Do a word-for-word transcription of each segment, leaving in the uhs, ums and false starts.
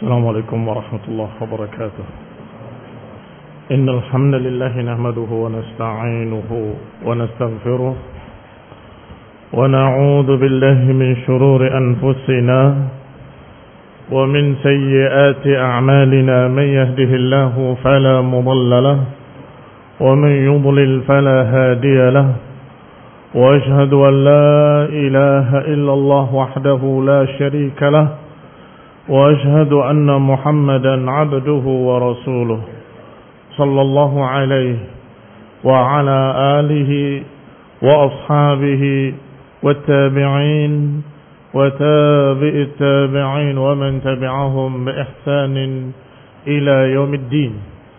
السلام عليكم ورحمة الله وبركاته. إن الحمد لله نحمده ونستعينه ونستغفره ونعوذ بالله من شرور أنفسنا ومن سيئات أعمالنا. من يهده الله فلا مضل له ومن يضلل فلا هادي له، وأشهد أن لا إله إلا الله وحده لا شريك له، وأشهد أن محمدا عبده ورسوله صلى الله عليه وعلى آله وأصحابه والتابعين وتابع التابعين ومن تبعهم بإحسان إلى يوم الدين.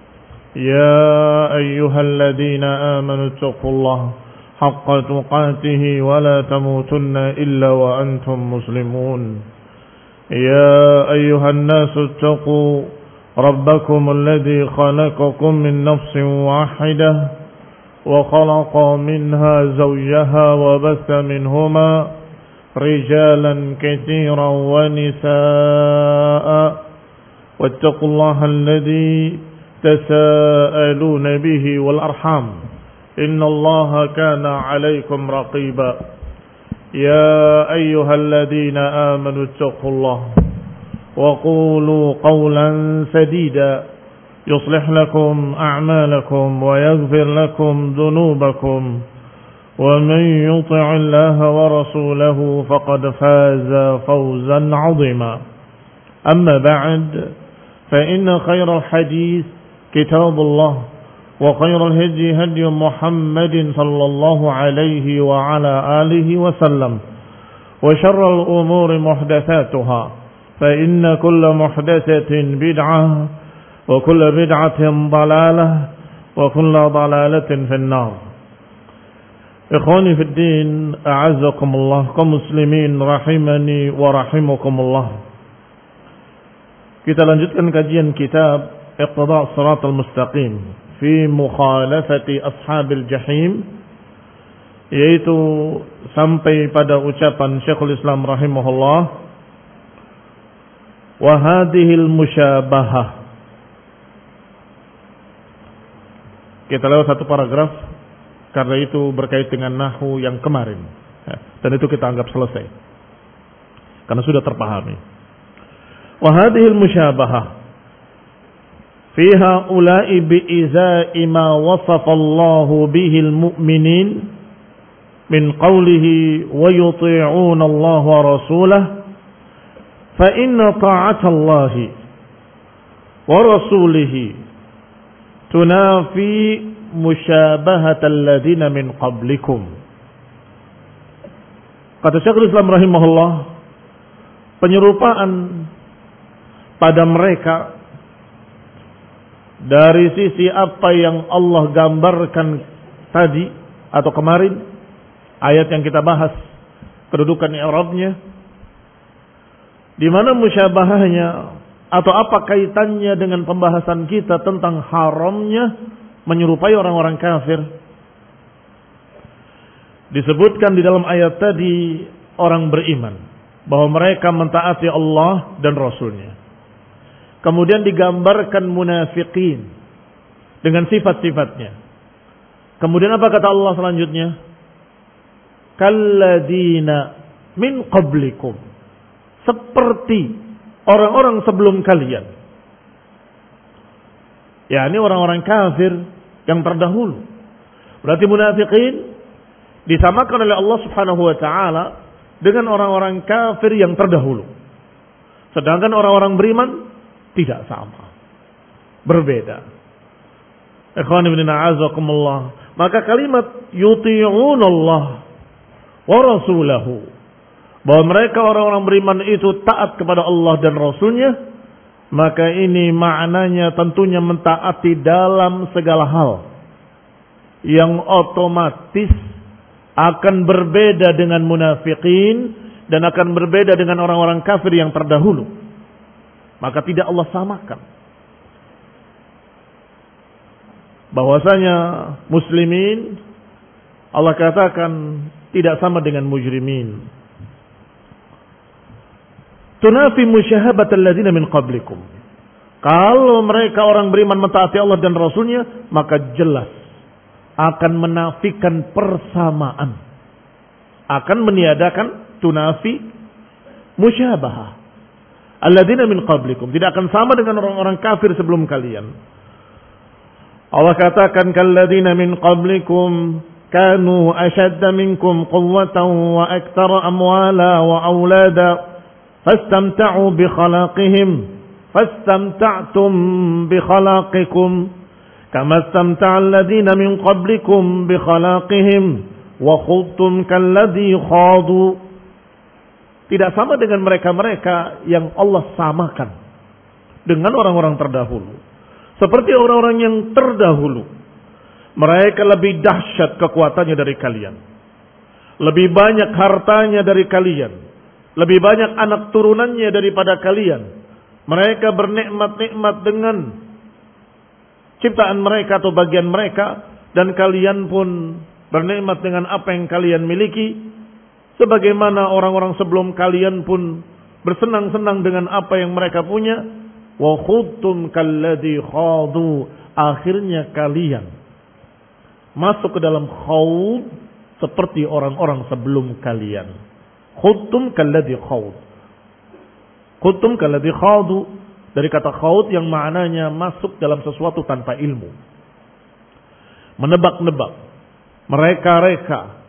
يا أيها الذين آمنوا اتقوا الله حق تقاته ولا تموتن إلا وأنتم مسلمون. يا أيها الناس اتقوا ربكم الذي خلقكم من نفس واحدة وخلق منها زوجها وبث منهما رجالا كثيرا ونساء، واتقوا الله الذي تساءلون به والأرحام إن الله كان عليكم رقيبا. يا أيها الذين آمنوا اتقوا الله وقولوا قولا سديدا يصلح لكم أعمالكم ويغفر لكم ذنوبكم، ومن يطع الله ورسوله فقد فاز فوزا عظيما. أما بعد، فإن خير الحديث كتاب الله، وخير الهدي هدي محمد صلى الله عليه وعلى آله وسلم، وشر الأمور محدثاتها، فإن كل محدثة بدعة وكل بدعة ضلالة وكل ضلالة في النار. إخواني في الدين، أعزكم الله كمسلمين rahimani wa rahimakumullah. Kita lanjutkan kajian kitab Iqtida' Shiratal Mustaqim fi mukhalafati ashabil jahim, yaitu sampai pada ucapan Syekhul Islam rahimahullah, wa hadhil musyabahah. Kita lewat satu paragraf karena itu berkait dengan nahwu yang kemarin, dan itu kita anggap selesai karena sudah terpahami. Wa hadhil musyabahah في هؤلاء بإزاء ما وصف الله به المؤمنين من قوله ويطيعون الله ورسوله، فإن طاعة الله ورسوله تنافي مشابهة الذين من قبلكم. Kata Syekhul Islam rahimahullah, penyerupaan pada mereka dari sisi apa yang Allah gambarkan tadi atau kemarin, ayat yang kita bahas kedudukan i'rabnya, di mana musyabahahnya atau apa kaitannya dengan pembahasan kita tentang haramnya menyerupai orang-orang kafir. Disebutkan di dalam ayat tadi orang beriman bahwa mereka mentaati Allah dan Rasulnya. Kemudian digambarkan munafiqin dengan sifat-sifatnya. Kemudian apa kata Allah selanjutnya? Kalladina min qablikum, seperti orang-orang sebelum kalian. Ya, ini orang-orang kafir yang terdahulu. Berarti munafiqin disamakan oleh Allah Subhanahu wa taala dengan orang-orang kafir yang terdahulu. Sedangkan orang-orang beriman tidak sama, berbeda. Ikhwan ibn a'azakumullah. Maka kalimat yuti'unallah wa rasulahu, bahwa mereka orang-orang beriman itu taat kepada Allah dan Rasulnya, maka ini maknanya tentunya mentaati dalam segala hal, yang otomatis akan berbeda dengan munafiqin dan akan berbeda dengan orang-orang kafir yang terdahulu. Maka tidak Allah samakan bahwasanya muslimin Allah katakan tidak sama dengan mujrimin. tunafi musyahabatal ladzina min qablikum. Kalau mereka orang beriman mentaati Allah dan Rasulnya, maka jelas akan menafikan persamaan. Akan meniadakan tunafi musyabahah. Alladzina min qablikum. Tidak akan sama dengan orang-orang kafir sebelum kalian. Allah katakan kalladzina min qablikum kanu ashadda minkum quwwatan wa aktsara amwala wa aulada fastamta'u bi khalaqihim fastamta'tum bi khalaqikum kama istamta'a alladzina min qablikum bi khalaqihim wa khudtum kalladzi khadu. Tidak sama dengan mereka-mereka yang Allah samakan dengan orang-orang terdahulu. Seperti orang-orang yang terdahulu. Mereka lebih dahsyat kekuatannya dari kalian. Lebih banyak hartanya dari kalian. Lebih banyak anak turunannya daripada kalian. Mereka bernikmat-nikmat dengan ciptaan mereka atau bagian mereka. Dan kalian pun bernikmat dengan apa yang kalian miliki. Sebagaimana orang-orang sebelum kalian pun bersenang-senang dengan apa yang mereka punya. Wa khudtum kalladzi khadu. Akhirnya kalian masuk ke dalam khawd seperti orang-orang sebelum kalian. Khudtum kalladzi khawd. Khudtum kalladzi khadu. Dari kata khawd yang maknanya masuk dalam sesuatu tanpa ilmu. Menebak-nebak. Mereka-reka.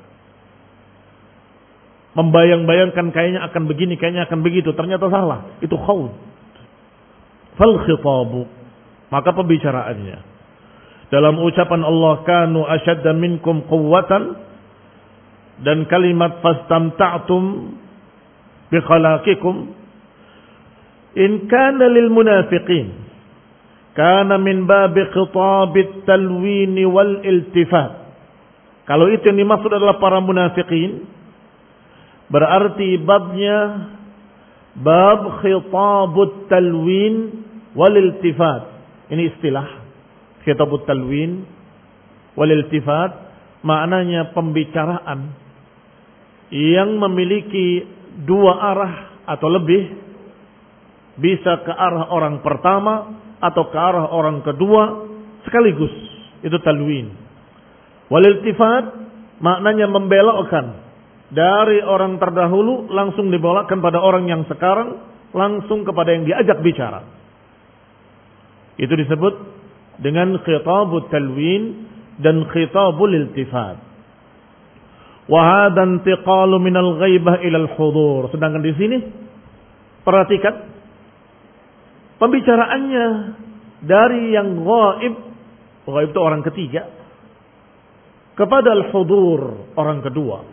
Membayang-bayangkan kayaknya akan begini, kayaknya akan begitu. Ternyata salah. Itu khawd. Fal khitabu. Maka pembicaraannya. Dalam ucapan Allah, kanu asyadda minkum quwwatan. Dan kalimat fastamta'tum bi khalaqikum. In kana lil munafiqin. Kana min babi khitabit talwini wal iltifat. Kalau itu yang dimaksud adalah para munafiqin. Berarti babnya bab khitabut talwin wal iltifat. Ini istilah khitabut talwin wal iltifat, maknanya pembicaraan yang memiliki dua arah atau lebih, bisa ke arah orang pertama atau ke arah orang kedua sekaligus. Itu talwin. Wal iltifat maknanya membelokkan dari orang terdahulu langsung dibawakan pada orang yang sekarang, langsung kepada yang diajak bicara. Itu disebut dengan khitabut talwin dan khitabul iltifat. Wa hadha intiqalu minal ghaibah ilal hudur. Sedangkan di sini perhatikan pembicaraannya dari yang ghaib, ghaib itu orang ketiga, kepada al-hudur, orang kedua.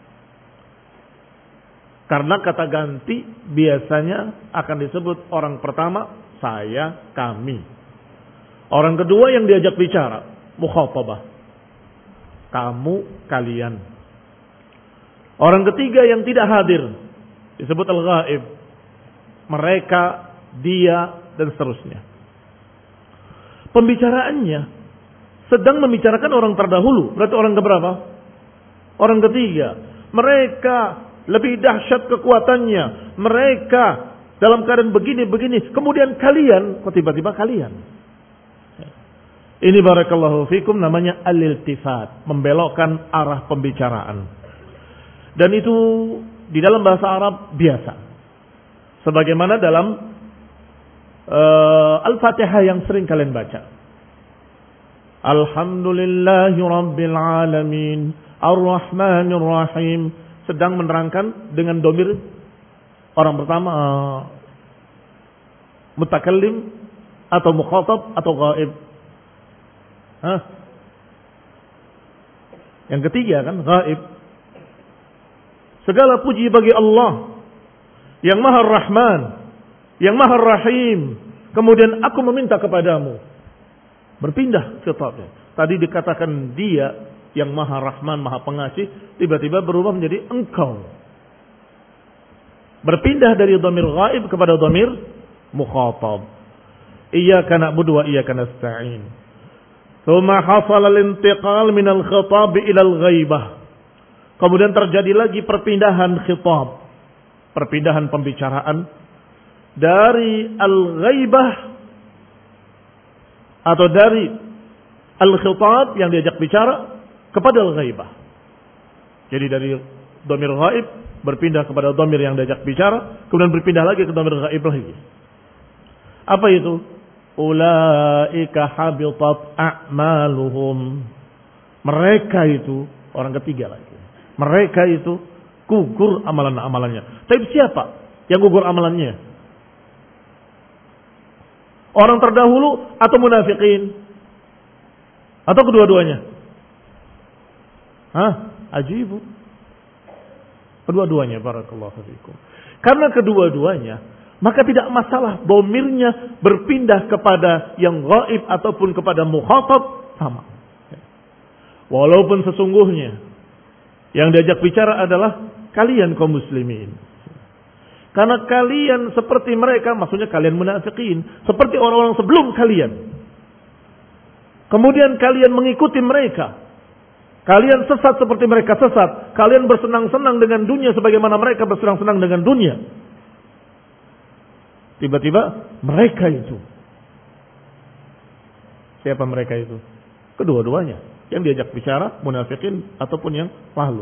Karena kata ganti biasanya akan disebut orang pertama, saya, kami. Orang kedua yang diajak bicara, mukhatabah. Kamu, kalian. Orang ketiga yang tidak hadir, disebut al-ghaib. Mereka, dia, dan seterusnya. Pembicaraannya sedang membicarakan orang terdahulu. Berarti orang keberapa? Orang ketiga. Mereka lebih dahsyat kekuatannya. Mereka dalam keadaan begini-begini. Kemudian kalian, kok tiba-tiba kalian? Ini barakallahu fikum namanya al-iltifat. Membelokkan arah pembicaraan. Dan itu di dalam bahasa Arab biasa. Sebagaimana dalam uh, Al-Fatihah yang sering kalian baca. Alhamdulillahi Rabbil Alamin. Ar-Rahmanir Rahim. Sedang menerangkan dengan domir orang pertama uh, mutakallim atau mukhatab atau ghaib. Hah? Yang ketiga kan ghaib. Segala puji bagi Allah yang Maha Rahman, yang Maha Rahim. Kemudian aku meminta kepadamu. Berpindah khitabnya. Tadi dikatakan dia yang Maha Rahman, Maha Pengasih, tiba-tiba berubah menjadi engkau. Berpindah dari dhamir ghaib kepada dhamir mukhatab. Iyyaka na'budu wa iyyaka nasta'in. Tsumma hasala al-intiqal min al-khitab ila al-ghaibah. Kemudian terjadi lagi perpindahan khitab, perpindahan pembicaraan dari al-ghaibah atau dari al-khitab yang diajak bicara kepada al-ghaibah. Jadi dari dhamir ghaib berpindah kepada dhamir yang diajak bicara, kemudian berpindah lagi ke dhamir ghaib lagi. Apa itu? Ulaika habitat a'maluhum. Mereka itu orang ketiga lagi. Mereka itu gugur amalan-amalannya. Tapi siapa yang gugur amalannya? Orang terdahulu atau munafikin? Atau kedua-duanya? Hah? Ajibu. Kedua-duanya, barakallahu fiikum. Karena kedua-duanya, maka tidak masalah dhamirnya berpindah kepada yang ghaib ataupun kepada mukhatab, sama. Walaupun sesungguhnya yang diajak bicara adalah kalian kaum muslimin. Karena kalian seperti mereka, maksudnya kalian munafikin, seperti orang-orang sebelum kalian. Kemudian kalian mengikuti mereka. Kalian sesat seperti mereka sesat. Kalian bersenang-senang dengan dunia sebagaimana mereka bersenang-senang dengan dunia. Tiba-tiba mereka itu. Siapa mereka itu? Kedua-duanya. Yang diajak bicara, munafikin ataupun yang lalu.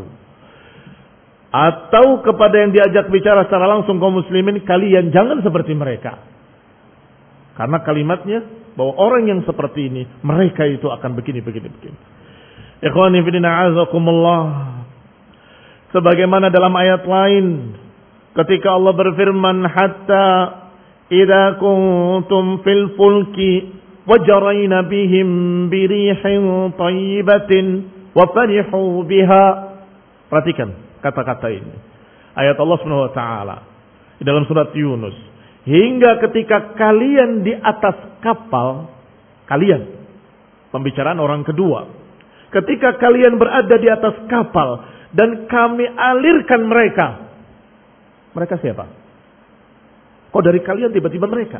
Atau kepada yang diajak bicara secara langsung kaum muslimin, kalian jangan seperti mereka. Karena kalimatnya bahwa orang yang seperti ini, mereka itu akan begini, begini, begini. Ikhwani fillah azakumullah. Sebagaimana dalam ayat lain ketika Allah berfirman, hatta idza kuntum fil fulki wajrayna bihim birihin thayyibatin wa farihu biha. Perhatikan kata-kata ini. Ayat Allah Subhanahu wa taala di dalam surat Yunus. Hingga ketika kalian di atas kapal, kalian, pembicaraan orang kedua. Ketika kalian berada di atas kapal dan kami alirkan mereka. Mereka siapa? Kok dari kalian tiba-tiba mereka?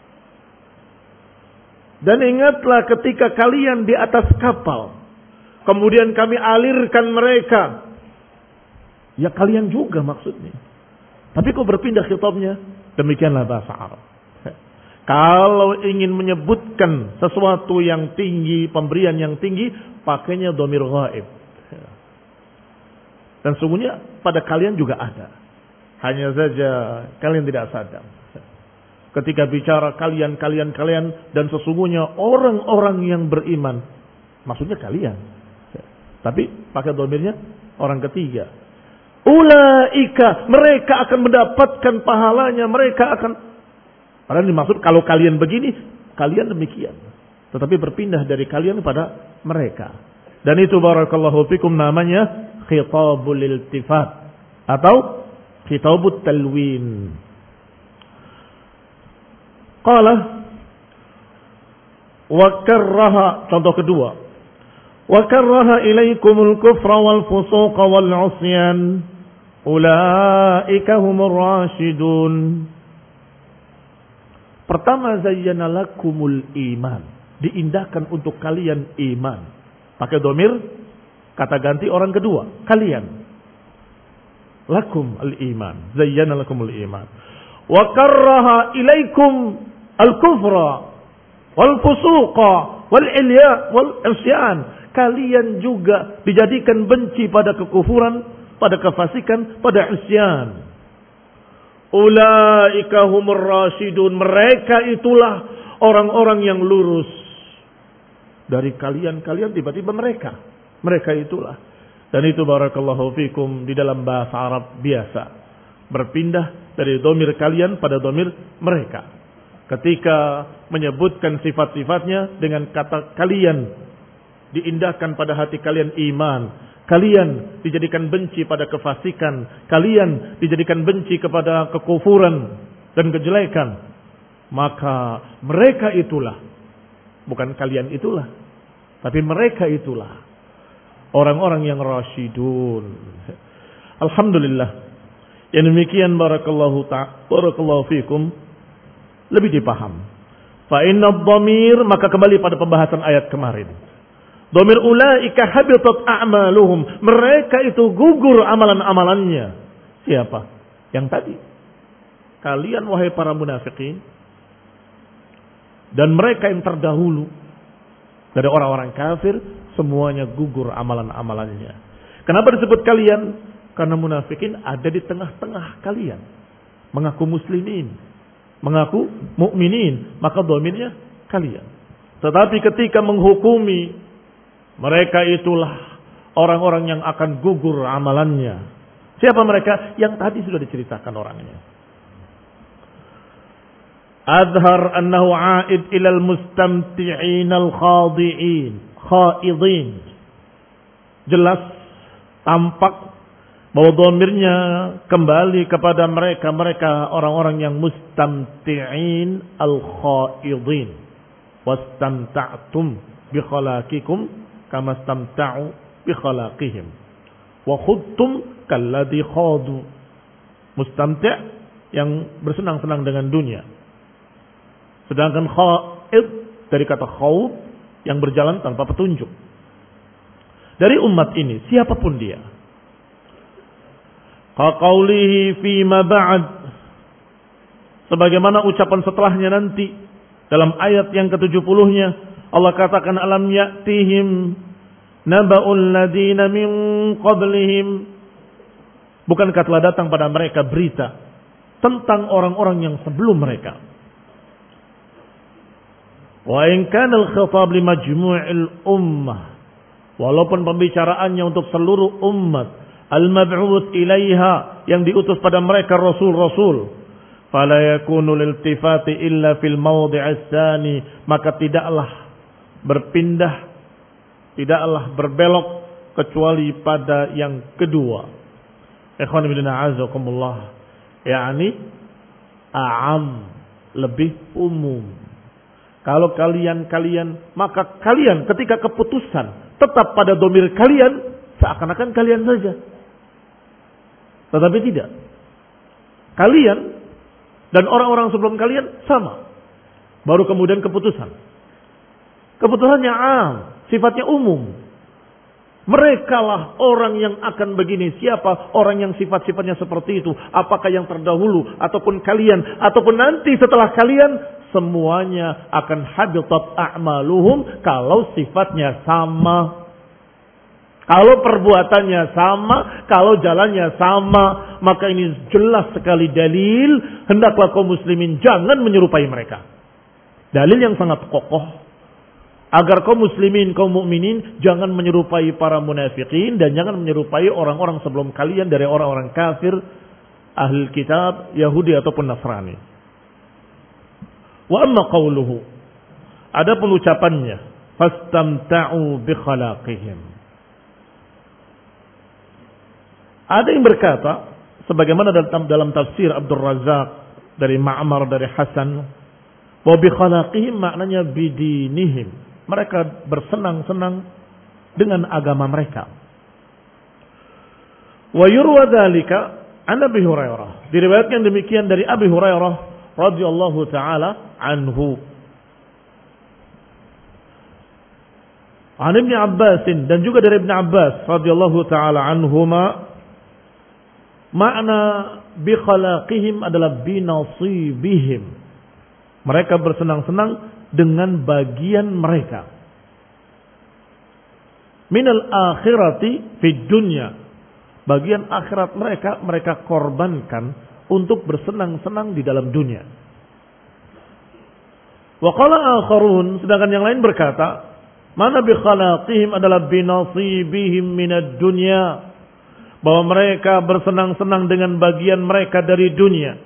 Dan ingatlah ketika kalian di atas kapal, kemudian kami alirkan mereka. Ya kalian juga maksudnya. Tapi kok berpindah khitabnya? Demikianlah bahasa Arab. Kalau ingin menyebutkan sesuatu yang tinggi, pemberian yang tinggi, pakainya dhamir ghaib. Dan sungguhnya pada kalian juga ada. Hanya saja kalian tidak sadar. Ketika bicara kalian, kalian, kalian, dan sesungguhnya orang-orang yang beriman. Maksudnya kalian. Tapi pakai dhamirnya orang ketiga. Ulaika, mereka akan mendapatkan pahalanya, mereka akan. Padahal dimaksud kalau kalian begini, kalian demikian. Tetapi berpindah dari kalian kepada mereka. Dan itu barakallahu fikum namanya khitabul iltifat atau khitabut talwin. Qala wa karraha, contoh kedua. Wa karraha ilaikumul kufra wal fusuqa wal 'usyan. Ulaika humur rasyidun. Pertama, zayyana lakumul iman. Diindahkan untuk kalian iman. Pakai domir, kata ganti orang kedua. Kalian. Lakum al-iman. Zayyana lakumul iman. Wa karraha ilaikum al-kufra. Wal fusuqa. Wal ilya. Wal isyan. Kalian juga dijadikan benci pada kekufuran. Pada kefasikan. Pada isyan. Ulaika humur rasyidun. Mereka itulah orang-orang yang lurus. Dari kalian-kalian tiba-tiba mereka. Mereka itulah. Dan itu barakallahu fikum di dalam bahasa Arab biasa. Berpindah dari domir kalian pada domir mereka. Ketika menyebutkan sifat-sifatnya dengan kata kalian. Diindahkan pada hati kalian iman. Kalian dijadikan benci pada kefasikan. Kalian dijadikan benci kepada kekufuran dan kejelekan. Maka mereka itulah. Bukan kalian itulah. Tapi mereka itulah. Orang-orang yang rasyidun. Alhamdulillah. Yang demikian barakallahu ta'ala. Barakallahu fikum. Lebih dipaham. Fa inna dhamir. Maka kembali pada pembahasan ayat kemarin. Dhamir ulaika habitat a'maluhum. Mereka itu gugur amalan-amalannya. Siapa? Yang tadi. kalian wahai para munafikin dan mereka yang terdahulu dari orang-orang kafir, semuanya gugur amalan-amalannya. Kenapa disebut kalian? Karena munafikin ada di tengah-tengah kalian. Mengaku muslimin, mengaku mukminin, maka dhamirnya kalian. Tetapi ketika menghukumi, mereka itulah orang-orang yang akan gugur amalannya. Siapa mereka? Yang tadi sudah diceritakan orangnya. Adhar annahu a'id ilal mustamti'in al-khadi'in khaidin. Jelas, tampak bahwa dhamirnya kembali kepada mereka, mereka orang-orang yang mustamti'in al-khaidin. Wastamta'tum bi khalaqikum kama istamta'u bi khalaqihim wa khudtum kalladhi khadu. Mustamti' yang bersenang-senang dengan dunia. Sedangkan khaid dari kata khawd yang berjalan tanpa petunjuk. Dari umat ini, siapapun dia. Qaqaulihi fima ba'd. Sebagaimana ucapan setelahnya nanti. Dalam ayat yang ketujuh puluh-nya. Allah katakan, alam ya'tihim naba'ul ladina min qablihim. Bukankah telah datang pada mereka berita tentang orang-orang yang sebelum mereka. Wa in kana al-khitab li majmu'il ummah, walaupun pembicaraannya untuk seluruh umat, al-mab'uts ilaiha, yang diutus pada mereka rasul-rasul, fala yakunu liltifati illa fil mawdi'is tsani, maka tidaklah berpindah, tidaklah berbelok kecuali pada yang kedua. Ikhwan fillah azakumullah, yakni a'am, lebih umum. Kalau kalian-kalian, maka kalian ketika keputusan tetap pada dhamir kalian, seakan-akan kalian saja. Tetapi tidak. Kalian dan orang-orang sebelum kalian sama. Baru kemudian keputusan. Keputusannya am, sifatnya umum. Merekalah orang yang akan begini. Siapa orang yang sifat-sifatnya seperti itu? Apakah yang terdahulu ataupun kalian ataupun nanti setelah kalian? Semuanya akan habitat a'maluhum kalau sifatnya sama. Kalau perbuatannya sama, kalau jalannya sama, maka ini jelas sekali dalil hendaklah kaum muslimin jangan menyerupai mereka. Dalil yang sangat kokoh agar kaum muslimin, kaum mukminin jangan menyerupai para munafikin dan jangan menyerupai orang-orang sebelum kalian dari orang-orang kafir, ahli kitab, Yahudi ataupun Nasrani. Wa amma qawluhu, adapun ucapannya, fastamta'u bi khalaqihim. Ada yang berkata sebagaimana dalam dalam tafsir Abdul Razak dari Ma'mar dari Hasan, wa bi khalaqihim maknanya bidinihim. Mereka bersenang-senang dengan agama mereka. Wa yurwa dzalika an Abi Hurairah. Diriwayatkan demikian dari Abi Hurairah radhiyallahu taala anhu. An Ibnu Abbas, dan juga dari Ibnu Abbas radhiyallahu taala anhuma, makna bi khalaqihim adalah bi nasibihim. Mereka bersenang-senang dengan bagian mereka. Minal akhirati fid dunya. Bagian akhirat mereka mereka korbankan untuk bersenang-senang di dalam dunia. Wa qala akharun, sedangkan yang lain berkata, mana bi khalaqihim adalah bi nasibihim minad dunya, bahwa mereka bersenang-senang dengan bagian mereka dari dunia.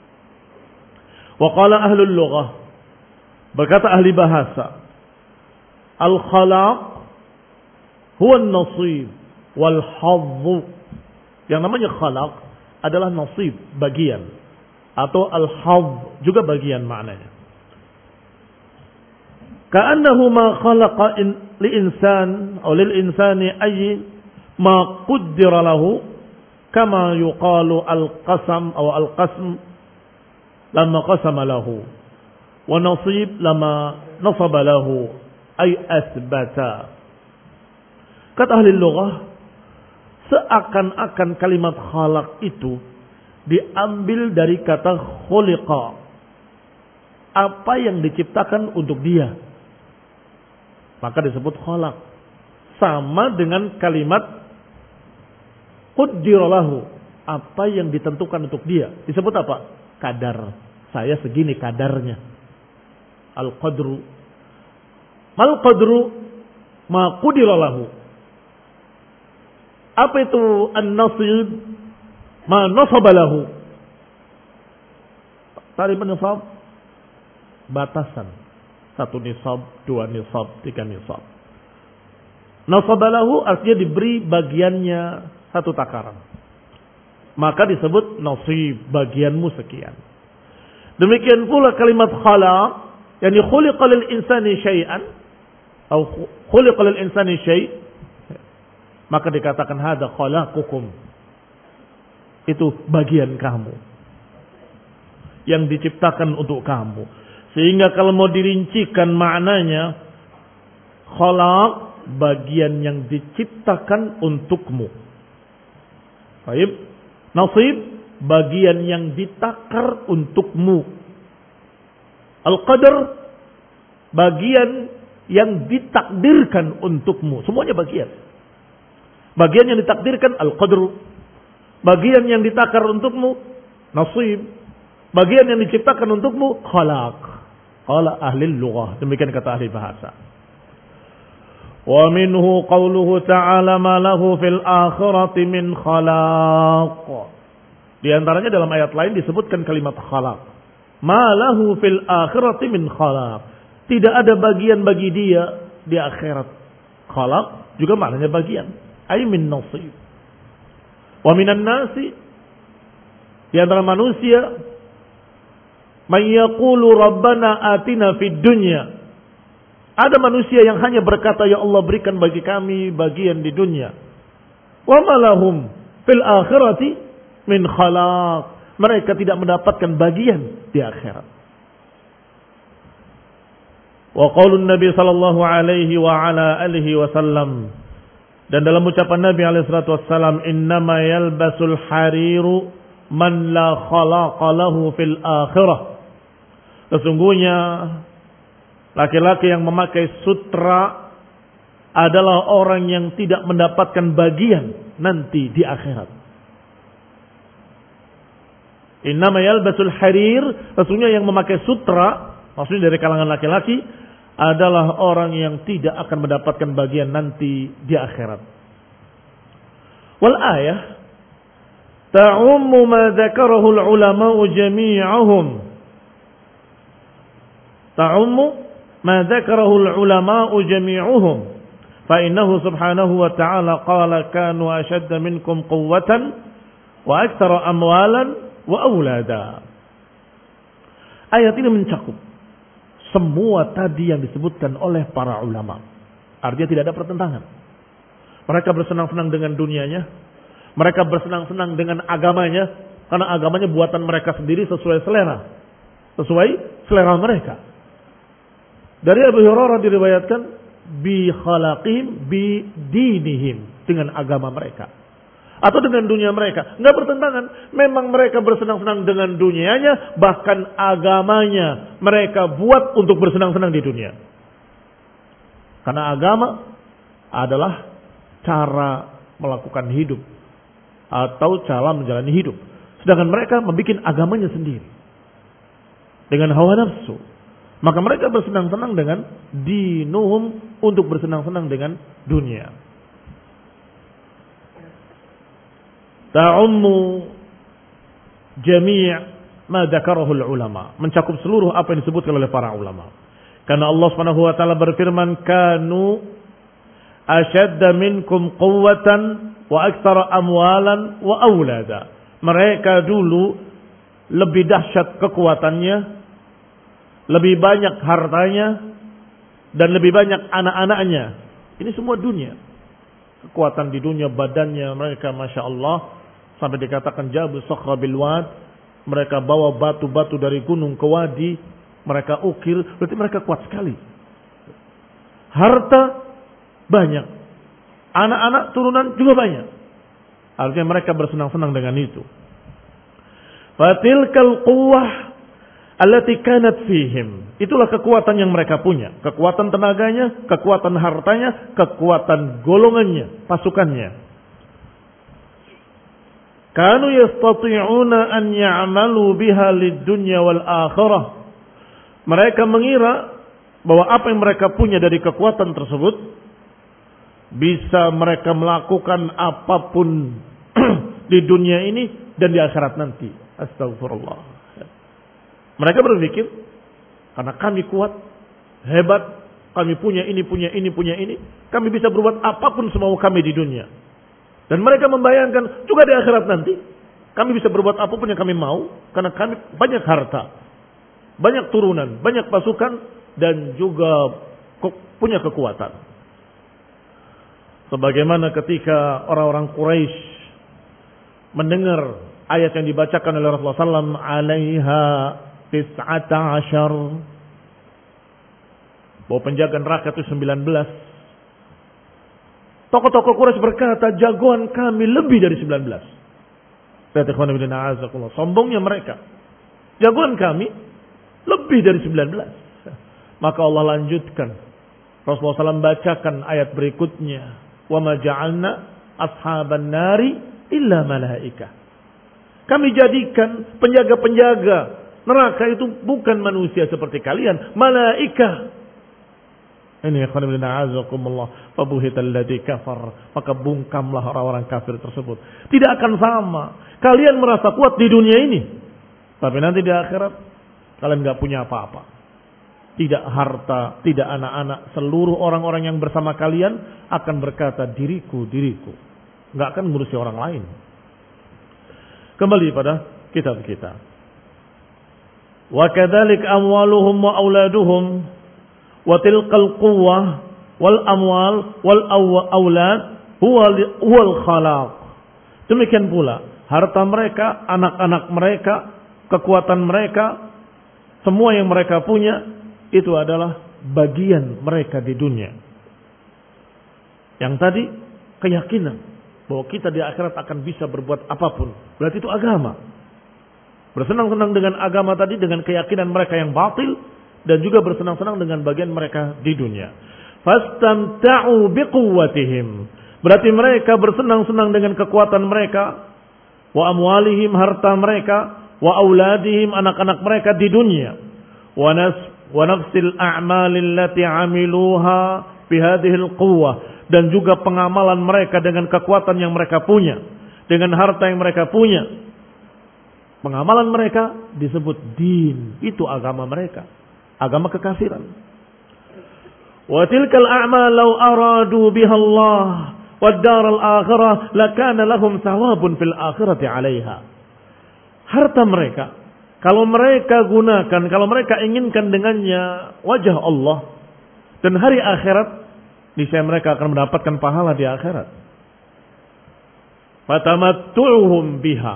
Wa qala ahlul lughah, berkata ahli bahasa, al khalaq huwa an-nasib wal hadd. Yang namanya khalaq adalah nasib, bagian, atau al-hadd juga bagian maknanya. Ka'annahu ma khalaqa li insan atau lil insani ay ma qaddara lahu, kama yuqalu al-qasam atau al-qasm lamma qasama lahu, wa nasib lamma nasaba lahu ay asbata. Kata ahli lughah, seakan-akan kalimat khalaq itu diambil dari kata khuliqa. Apa yang diciptakan untuk dia, maka disebut khalaq. Sama dengan kalimat qaddara lahu, apa yang ditentukan untuk dia, disebut apa? Kadar. Saya segini kadarnya. Al-qadru. Mal qadru ma qudira lahu. Apa itu an-nasib? Ma nasaba lahu. Tarif nisab, batasan. Satu nisab, dua nisab, tiga nisab. Nasaba lahu artinya diberi bagiannya satu takaran. Maka disebut nasib, bagianmu sekian. Demikian pula kalimat khalaq, yani khuliqa lil insani syai'an atau khuliqa lil insani syai', maka dikatakan hada khalaqukum. Itu bagian kamu yang diciptakan untuk kamu. Sehingga kalau mau dirincikan maknanya, khalaq bagian yang diciptakan untukmu. Baik, nasib bagian yang ditakar untukmu. Al-qadar bagian yang ditakdirkan untukmu. Semuanya bagian. Bagian yang ditakdirkan al-qadru. Bagian yang ditakar untukmu nasib. Bagian yang diciptakan untukmu khalaq. Qala ahli lughah. Demikian kata ahli bahasa. Wa minhu qawluhu ta'ala ma lahu fil akhirati min khalaq. Di antaranya dalam ayat lain disebutkan kalimat khalaq. Ma lahu fil akhirati min khalaq. Tidak ada bagian bagi dia di akhirat. Khalaq juga maknanya bagian. Ay min nasib. Wa minan nasi, di antara manusia, man yaqulu rabbana atina fid dunya. Ada manusia yang hanya berkata, ya Allah berikan bagi kami bagian di dunia. Wa ma lahum fil akhirati min khalaq. Mereka tidak mendapatkan bagian di akhirat. Wa qaulun Nabi sallallahu alaihi wa ala alihi wasallam, dan dalam ucapan Nabi alaihi salatu wasallam, innama yalbasul hariru man la khalaqa lahu fil akhirah. Sesungguhnya laki-laki yang memakai sutra adalah orang yang tidak mendapatkan bagian nanti di akhirat. Innama yalbasul harir, sesungguhnya yang memakai sutra, maksudnya dari kalangan laki-laki, adalah orang yang tidak akan mendapatkan bagian nanti di akhirat. Wal ayah ta'ummu ma dzakarahu al-ulama'u jami'ahum. Ta'ummu ma dzakarahu al-ulama'u jami'uhum. Fa innahu subhanahu wa ta'ala qala kanu ashadda minkum quwwatan wa aktsara amwalan wa aulada. Ayat ini mencakup semua tadi yang disebutkan oleh para ulama. Artinya tidak ada pertentangan. Mereka bersenang-senang dengan dunianya. Mereka bersenang-senang dengan agamanya. Karena agamanya buatan mereka sendiri sesuai selera. Sesuai selera mereka. Dari Abu Hurairah diriwayatkan, bi khalaqihim bi dinihim, dengan agama mereka. Atau dengan dunia mereka. Enggak bertentangan. Memang mereka bersenang-senang dengan dunianya. Bahkan agamanya mereka buat untuk bersenang-senang di dunia. Karena agama adalah cara melakukan hidup. Atau cara menjalani hidup. Sedangkan mereka membuat agamanya sendiri. Dengan hawa nafsu. Maka mereka bersenang-senang dengan dinuhum, untuk bersenang-senang dengan dunia. Ta'ummu jami' ma dzakarahu al-ulama, mencakup seluruh apa yang disebutkan oleh para ulama. Karena Allah Subhanahu wa taala berfirman, kanu ashadda minkum quwwatan wa aktsara amwalan wa aulada. Mereka dulu lebih dahsyat kekuatannya, lebih banyak hartanya, dan lebih banyak anak-anaknya. Ini semua dunia. Kekuatan di dunia, badannya mereka Masya Allah. Sampai dikatakan jabu sakhra bil wad. Mereka bawa batu-batu dari gunung ke wadi. Mereka ukir. Berarti mereka kuat sekali. Harta banyak. Anak-anak turunan juga banyak. Artinya mereka bersenang-senang dengan itu. Fatilkal quwwah allati kanat fihim. Itulah kekuatan yang mereka punya. Kekuatan tenaganya, kekuatan hartanya, kekuatan golongannya, pasukannya. Kanu yastati'una an ya'malu biha lid-dunya wal akhirah. Mereka mengira bahwa apa yang mereka punya dari kekuatan tersebut bisa mereka melakukan apapun di dunia ini dan di akhirat nanti. Astagfirullah. Mereka berpikir karena kami kuat, hebat, kami punya ini, punya ini, punya ini, kami bisa berbuat apapun semau kami di dunia. Dan mereka membayangkan juga di akhirat nanti kami bisa berbuat apapun yang kami mau karena kami banyak harta, banyak turunan, banyak pasukan dan juga punya kekuatan. Sebagaimana ketika orang-orang Quraisy mendengar ayat yang dibacakan oleh Rasulullah sallallahu alaihi wasallam, alaiha tis'ata asyar, bahwa penjaga neraka itu sembilan belas. Tokoh-tokoh Quraisy berkata, jagoan kami lebih dari sembilan belas. Sombongnya mereka. Jagoan kami lebih dari sembilan belas. Maka Allah lanjutkan. Rasulullah sallallahu alaihi wasallam bacakan ayat berikutnya. Wa ma ja'alna ashaban nari illa malaika. Kami jadikan penjaga-penjaga neraka itu bukan manusia seperti kalian, malaika. Ini ikhwan ibn a'azakumullah, fabuhital ladzi kafar, maka bungkamlah orang-orang kafir tersebut. Tidak akan sama. Kalian merasa kuat di dunia ini, tapi nanti di akhirat kalian enggak punya apa-apa. Tidak harta, tidak anak-anak, seluruh orang-orang yang bersama kalian akan berkata diriku, diriku. Enggak akan ngurusi orang lain. Kembali pada kitab kita. Wa kadzalik amwaluhum wa auladuhum wa tilkal quwwah wal amwal wal aulad huwa huwal khalaq. Demikian pula harta mereka, anak-anak mereka, kekuatan mereka, semua yang mereka punya itu adalah bagian mereka di dunia. Yang tadi keyakinan bahwa kita di akhirat akan bisa berbuat apapun, berarti itu agama. Bersenang-senang dengan agama tadi dengan keyakinan mereka yang batil dan juga bersenang-senang dengan bagian mereka di dunia. Fastamta'u biquwwatihim. Berarti mereka bersenang-senang dengan kekuatan mereka, wa amwalihim, harta mereka, wa auladihim, anak-anak mereka di dunia. Wa nas wa nafsil a'malil lati 'amiluha bi hadhil quwwah, dan juga pengamalan mereka dengan kekuatan yang mereka punya, dengan harta yang mereka punya. Pengamalan mereka disebut din, itu agama mereka, agama kekafiran. Wa tilkal a'mal law aradu biha Allah wad daral akhirah lakana lahum thawabun fil akhirati 'alaiha. Harta mereka kalau mereka gunakan, kalau mereka inginkan dengannya wajah Allah dan hari akhirat, niscaya mereka akan mendapatkan pahala di akhirat. Fatamattu'uhum biha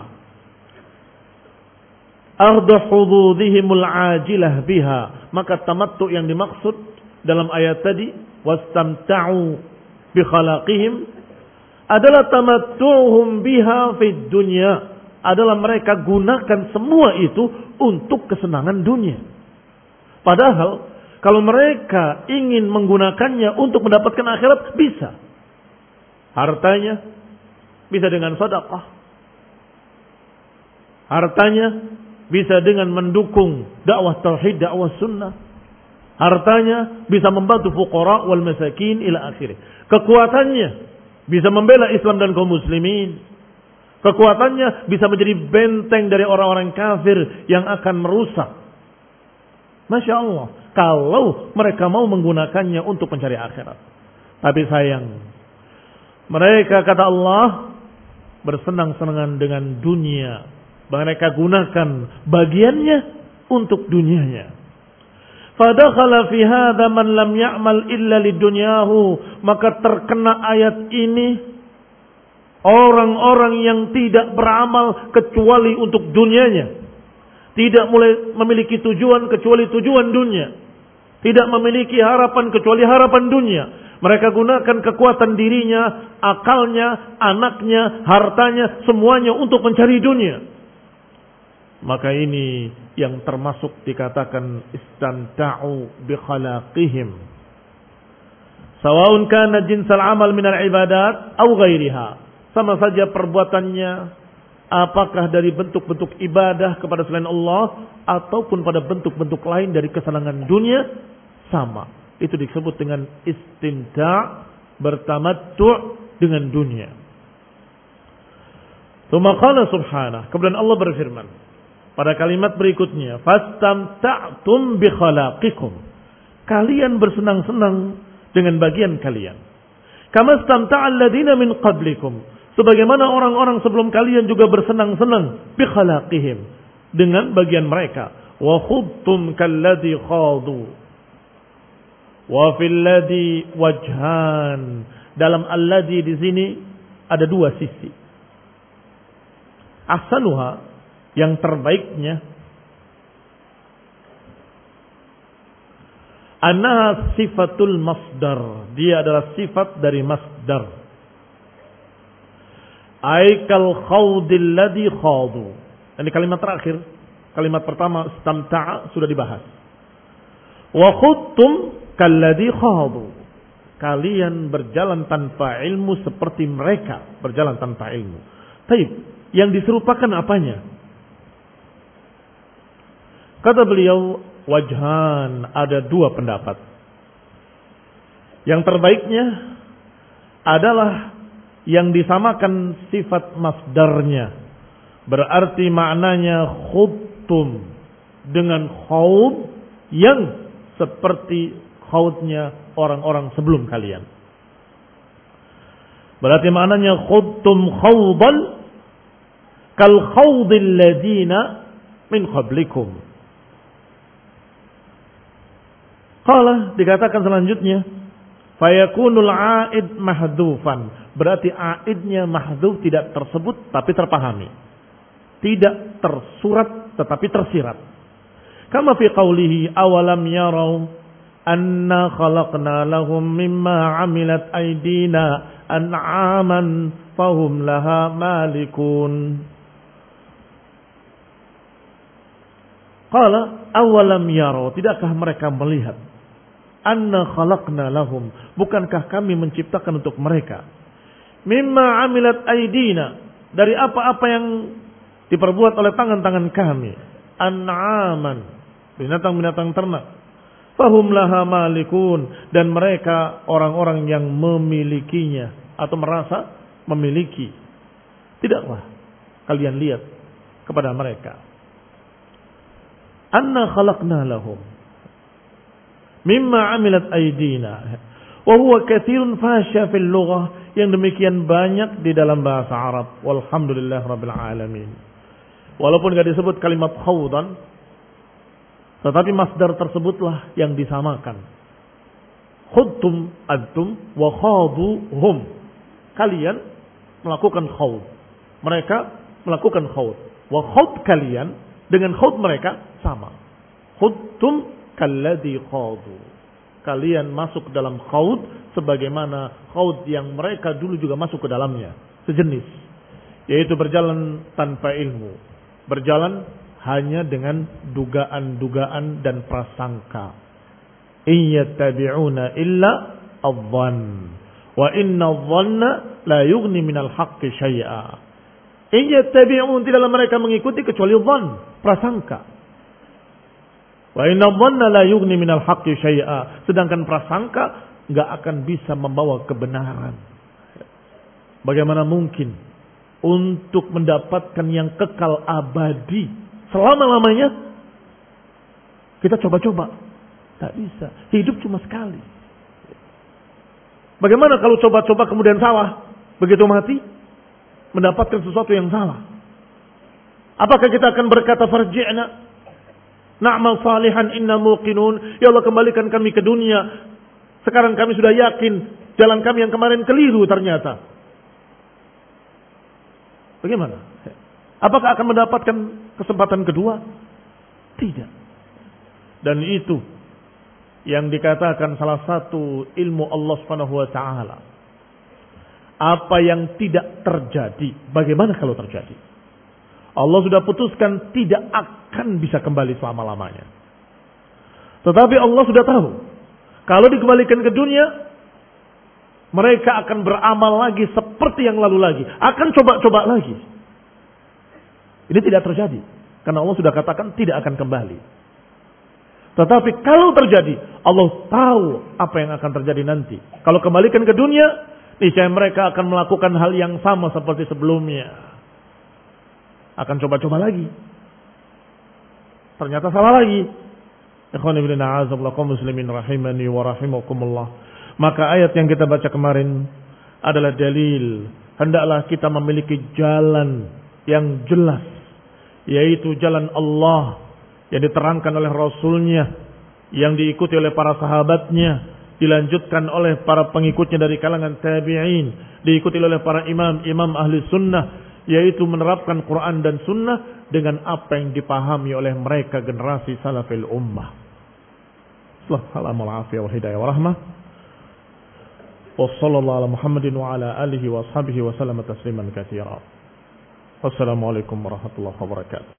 ardu hududihimul ajilah biha. Maka tamattu yang dimaksud dalam ayat tadi, wastamta'u bi khalaqihim, adalah tamattu'uhum biha fid dunya, adalah mereka gunakan semua itu untuk kesenangan dunia. Padahal kalau mereka ingin menggunakannya untuk mendapatkan akhirat, bisa. Hartanya bisa dengan sedekah. Hartanya bisa dengan mendukung dakwah tauhid, dakwah sunnah. Hartanya bisa membantu fuqara wal masakin ila akhirih. Kekuatannya bisa membela Islam dan kaum muslimin. Kekuatannya bisa menjadi benteng dari orang-orang kafir yang akan merusak. Masya Allah, kalau mereka mau menggunakannya untuk mencari akhirat. Tapi sayang, mereka, kata Allah, bersenang-senangan dengan dunia. Mereka gunakan bagiannya untuk dunianya. Fadakhala fi hadza man lam ya'mal illa lidunyahu. Maka terkena ayat ini orang-orang yang tidak beramal kecuali untuk dunianya. Tidak mulai memiliki tujuan kecuali tujuan dunia. Tidak memiliki harapan kecuali harapan dunia. Mereka gunakan kekuatan dirinya, akalnya, anaknya, hartanya, semuanya untuk mencari dunia. Maka ini yang termasuk dikatakan istamta'u bi khalaqihim. Sawa'un kana jinsal amal minal ibadat aw ghairiha. Sama saja perbuatannya apakah dari bentuk-bentuk ibadah kepada selain Allah ataupun pada bentuk-bentuk lain dari kesenangan dunia, sama. Itu disebut dengan istimta', bertamattu' dengan dunia. Tsumma qala subhanahu, kemudian Allah berfirman pada kalimat berikutnya, fastamta'tum bi khalaqikum. Kalian bersenang-senang dengan bagian kalian. Kama istamta'al ladzina min qablikum. Sebagaimana orang-orang sebelum kalian juga bersenang-senang bi khalaqihim, dengan bagian mereka. Wa khudtum kalladzi khadu. Wa fil ladzi wajhan. Dalam alladzi di sini ada dua sisi. Ahsanuha, yang terbaiknya, annaha sifatul masdar. Dia adalah sifat dari masdar. Aikal khawdil ladhi khawdu. Ini kalimat terakhir. Kalimat pertama istamta'a sudah dibahas. Wa khudtum kalladhi khawdu. Kalian berjalan tanpa ilmu seperti mereka berjalan tanpa ilmu. Taib, yang diserupakan apanya? Kata beliau, wajhan, ada dua pendapat. Yang terbaiknya adalah yang disamakan sifat masdarnya. Berarti maknanya khudtum dengan khawd yang seperti khawdnya orang-orang sebelum kalian. Berarti maknanya khudtum khawdan kal khawdil ladina min qablikum. Qala, dikatakan selanjutnya, fayakunul a'id mahdhufan. Berarti a'idnya mahdhuf, tidak tersebut tapi terpahami. Tidak tersurat tetapi tersirat. Kama fi qawlihi awalam yarau anna khalaqna lahum mimma 'amilat aydina an'aman fahum laha malikun. Qala awalam yarau, tidakkah mereka melihat anna khalaqna lahum, bukankah kami menciptakan untuk mereka mimma 'amilat aydina, dari apa-apa yang diperbuat oleh tangan-tangan kami, an'aman, binatang-binatang ternak, fahum laha malikun, dan mereka orang-orang yang memilikinya atau merasa memiliki. Tidaklah kalian lihat kepada mereka, anna khalaqna lahum mimma 'amilat aydina, wa huwa katsirun fasya fil lughah, yang demikian banyak di dalam bahasa Arab. Walhamdulillah rabbil alamin. Walaupun enggak disebut kalimat khawdan, tetapi masdar tersebutlah yang disamakan. Khudtum antum wa khaduhum. Kalian melakukan khawd, mereka melakukan khawd. Wa khawd kalian dengan khawd mereka sama. Khudtum kalladhi khawdu. Kalian masuk dalam khawd sebagaimana khawd yang mereka dulu juga masuk ke dalamnya, sejenis, yaitu berjalan tanpa ilmu, berjalan hanya dengan dugaan-dugaan dan prasangka. In yattabi'una illa adh-dhann wa inna adh-dhanna la yughni minal haqqi syai'a. In yattabi'un, tidaklah mereka mengikuti kecuali dhann, prasangka. Wa inna dhanna la yughni minal haqqi syai'a. Sedangkan prasangka enggak akan bisa membawa kebenaran. Bagaimana mungkin untuk mendapatkan yang kekal abadi selama-lamanya kita coba-coba? Tak bisa. Hidup cuma sekali. Bagaimana kalau coba-coba kemudian salah? Begitu mati mendapatkan sesuatu yang salah. Apakah kita akan berkata farji'na na'mal salihan inna muqinun, ya Allah kembalikan kami ke dunia, sekarang kami sudah yakin jalan kami yang kemarin keliru ternyata. Bagaimana? Apakah akan mendapatkan kesempatan kedua? Tidak. Dan itu yang dikatakan salah satu ilmu Allah Subhanahu wa taala. Apa yang tidak terjadi, bagaimana kalau terjadi? Allah sudah putuskan tidak akan bisa kembali selama-lamanya. Tetapi Allah sudah tahu, kalau dikembalikan ke dunia, mereka akan beramal lagi seperti yang lalu lagi. Akan coba-coba lagi. Ini tidak terjadi. Karena Allah sudah katakan tidak akan kembali. Tetapi kalau terjadi, Allah tahu apa yang akan terjadi nanti. Kalau kembalikan ke dunia, niscaya mereka akan melakukan hal yang sama seperti sebelumnya. Akan coba-coba lagi. Ternyata salah lagi. Ikhwan ibn a'azaballah kaum muslimin rahimani wa rahimakumullah. Maka ayat yang kita baca kemarin adalah dalil. Hendaklah kita memiliki jalan yang jelas. Yaitu jalan Allah yang diterangkan oleh Rasulnya. Yang diikuti oleh para sahabatnya. Dilanjutkan oleh para pengikutnya dari kalangan tabi'in. Diikuti oleh para imam, imam ahli sunnah. Yaitu menerapkan Quran dan sunnah dengan apa yang dipahami oleh mereka generasi salafil ummah. Assalamualaikum warahmatullahi wabarakatuh. Wa sallallahu ala Muhammadin wa ala alihi wa ashabihi wa sallam tasliman katsira. Wassalamualaikum warahmatullahi wabarakatuh.